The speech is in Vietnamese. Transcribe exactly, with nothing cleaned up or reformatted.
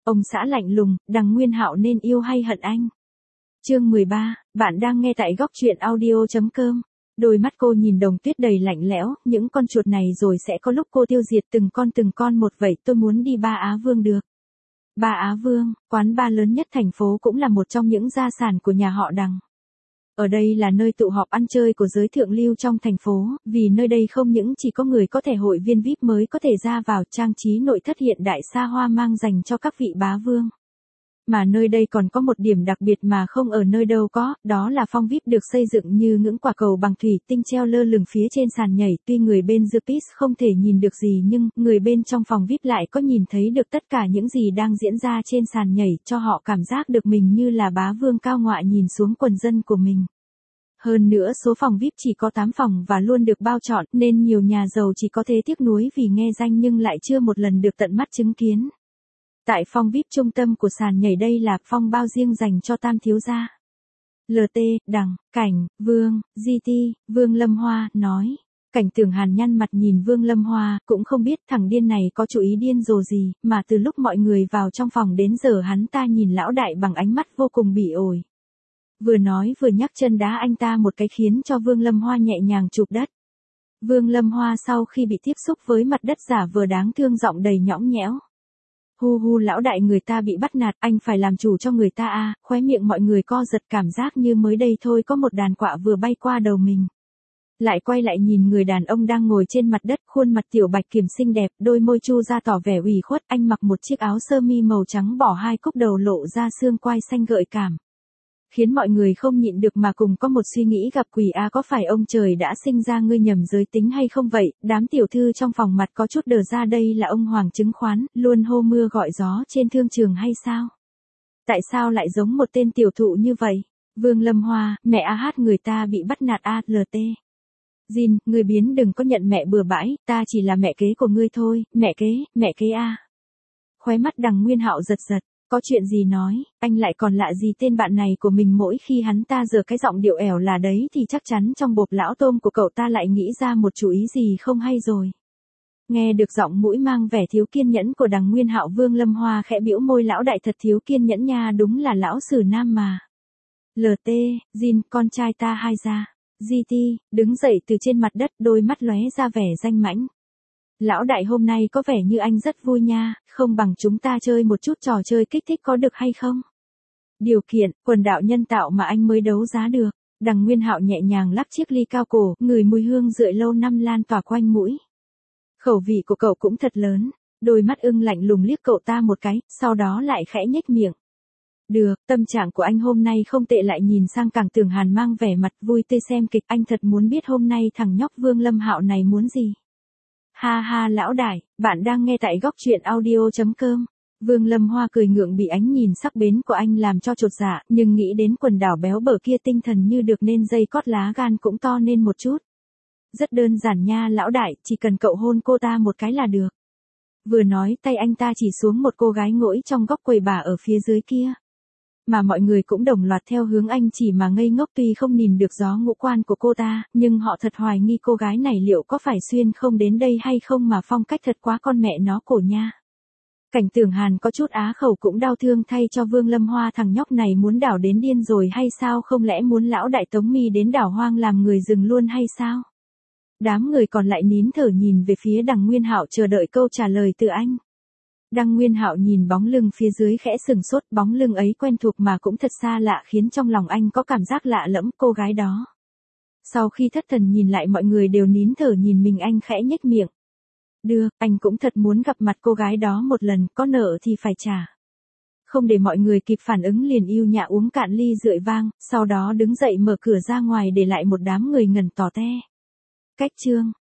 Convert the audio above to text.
ông xã lạnh lùng, Đằng Nguyên Hạo nên yêu hay hận anh? Chương mười ba, bạn đang nghe tại góc truyện audio chấm com. Đôi mắt cô nhìn Đồng Tuyết đầy lạnh lẽo, những con chuột này rồi sẽ có lúc cô tiêu diệt từng con từng con một vậy, tôi muốn đi Ba Á Vương được. Ba Á Vương, quán bar lớn nhất thành phố cũng là một trong những gia sản của nhà họ Đằng. Ở đây là nơi tụ họp ăn chơi của giới thượng lưu trong thành phố, vì nơi đây không những chỉ có người có thẻ hội viên vi ai pi mới có thể ra vào, trang trí nội thất hiện đại xa hoa mang dành cho các vị bá vương. Mà nơi đây còn có một điểm đặc biệt mà không ở nơi đâu có, đó là phòng vi ai pi được xây dựng như những quả cầu bằng thủy tinh treo lơ lửng phía trên sàn nhảy. Tuy người bên The Peace không thể nhìn được gì nhưng người bên trong phòng vi ai pi lại có nhìn thấy được tất cả những gì đang diễn ra trên sàn nhảy, cho họ cảm giác được mình như là bá vương cao ngọa nhìn xuống quần dân của mình. Hơn nữa số phòng vi ai pi chỉ có tám phòng và luôn được bao trọn, nên nhiều nhà giàu chỉ có thể tiếc nuối vì nghe danh nhưng lại chưa một lần được tận mắt chứng kiến. Tại phòng vi ai pi trung tâm của sàn nhảy, đây là phòng bao riêng dành cho tam thiếu gia. lờ tê, Đằng, Cảnh, Vương, giê tê, Vương Lâm Hoa, nói. Cảnh Tưởng Hàn nhăn mặt nhìn Vương Lâm Hoa, cũng không biết thằng điên này có chủ ý điên rồ gì, mà từ lúc mọi người vào trong phòng đến giờ hắn ta nhìn lão đại bằng ánh mắt vô cùng bỉ ổi. Vừa nói vừa nhắc chân đá anh ta một cái khiến cho Vương Lâm Hoa nhẹ nhàng chụp đất. Vương Lâm Hoa sau khi bị tiếp xúc với mặt đất giả vờ đáng thương, giọng đầy nhõng nhẽo. Hu hu, lão đại, người ta bị bắt nạt, anh phải làm chủ cho người ta a. À. Khóe miệng mọi người co giật, cảm giác như mới đây thôi có một đàn quạ vừa bay qua đầu mình. Lại quay lại nhìn người đàn ông đang ngồi trên mặt đất, khuôn mặt tiểu bạch kiểm xinh đẹp, đôi môi chu ra tỏ vẻ ủy khuất. Anh mặc một chiếc áo sơ mi màu trắng bỏ hai cúc đầu lộ ra xương quai xanh gợi cảm, khiến mọi người không nhịn được mà cùng có một suy nghĩ gặp quỷ a. À, có phải ông trời đã sinh ra ngươi nhầm giới tính hay không vậy? Đám tiểu thư trong phòng mặt có chút đờ ra, đây là ông Hoàng Chứng Khoán, luôn hô mưa gọi gió trên thương trường hay sao? Tại sao lại giống một tên tiểu thụ như vậy? Vương Lâm Hoa, mẹ a hát, người ta bị bắt nạt a. lờ tê. Jin, ngươi biến đừng có nhận mẹ bừa bãi, ta chỉ là mẹ kế của ngươi thôi, mẹ kế, mẹ kế a. Khóe mắt Đằng Nguyên Hạo giật giật. Có chuyện gì nói, anh lại còn lạ gì tên bạn này của mình, mỗi khi hắn ta giở cái giọng điệu ẻo là đấy thì chắc chắn trong bộp lão tôm của cậu ta lại nghĩ ra một chủ ý gì không hay rồi. Nghe được giọng mũi mang vẻ thiếu kiên nhẫn của Đằng Nguyên Hạo, Vương Lâm Hoa khẽ bĩu môi, lão đại thật thiếu kiên nhẫn nha, đúng là lão sử nam mà. lờ tê, Jin, con trai ta hai ra. giê tê, đứng dậy từ trên mặt đất, đôi mắt lóe ra vẻ danh mãnh. Lão đại hôm nay có vẻ như anh rất vui nha, không bằng chúng ta chơi một chút trò chơi kích thích có được hay không? Điều kiện, quần đạo nhân tạo mà anh mới đấu giá được. Đằng Nguyên Hạo nhẹ nhàng lắc chiếc ly cao cổ, ngửi mùi hương rượi lâu năm lan tỏa quanh mũi. Khẩu vị của cậu cũng thật lớn. Đôi mắt ưng lạnh lùng liếc cậu ta một cái, sau đó lại khẽ nhếch miệng. Được, tâm trạng của anh hôm nay không tệ. Lại nhìn sang Càng Tưởng Hàn mang vẻ mặt vui tươi xem kịch, anh thật muốn biết hôm nay thằng nhóc Vương Lâm Hạo này muốn gì. Ha ha lão đại, bạn đang nghe tại góc truyện audio chấm com. Vương Lâm Hoa cười ngượng bị ánh nhìn sắc bén của anh làm cho chột dạ, nhưng nghĩ đến quần đảo béo bở kia, tinh thần như được nên dây cót, lá gan cũng to nên một chút. Rất đơn giản nha lão đại, chỉ cần cậu hôn cô ta một cái là được. Vừa nói tay anh ta chỉ xuống một cô gái ngồi trong góc quầy bà ở phía dưới kia. Mà mọi người cũng đồng loạt theo hướng anh chỉ mà ngây ngốc, tuy không nhìn được gió ngũ quan của cô ta, nhưng họ thật hoài nghi cô gái này liệu có phải xuyên không đến đây hay không, mà phong cách thật quá con mẹ nó cổ nha. Cảnh Tưởng Hàn có chút á khẩu, cũng đau thương thay cho Vương Lâm Hoa, thằng nhóc này muốn đảo đến điên rồi hay sao, không lẽ muốn lão đại tống mi đến đảo hoang làm người rừng luôn hay sao? Đám người còn lại nín thở nhìn về phía Đằng Nguyên Hạo chờ đợi câu trả lời từ anh. Đằng Nguyên Hạo nhìn bóng lưng phía dưới khẽ sừng sốt, bóng lưng ấy quen thuộc mà cũng thật xa lạ, khiến trong lòng anh có cảm giác lạ lẫm. Cô gái đó. Sau khi thất thần nhìn lại, mọi người đều nín thở nhìn mình, anh khẽ nhếch miệng. Được, anh cũng thật muốn gặp mặt cô gái đó một lần, có nợ thì phải trả. Không để mọi người kịp phản ứng liền yêu nhã uống cạn ly rượu vang, sau đó đứng dậy mở cửa ra ngoài để lại một đám người ngẩn tò te. Cách chương